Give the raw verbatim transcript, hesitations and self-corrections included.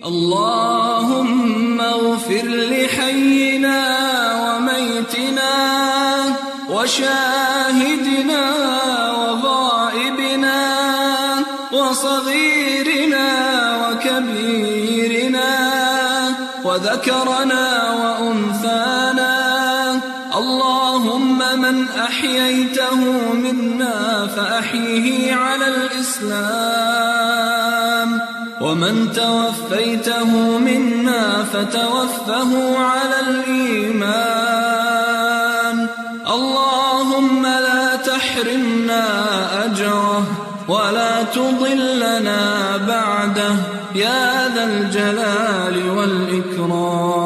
اللهم اغفر لحينا وميتنا وشاهدنا وغائبنا وصغيرنا وكبيرنا وذكرنا وأنثانا. اللهم من أحييته منا فأحيه على الإسلام، ومن توفيته منا فتوفه على الإيمان. اللهم لا تحرمنا أجره ولا تضلنا بعده يا ذا الجلال والإكرام.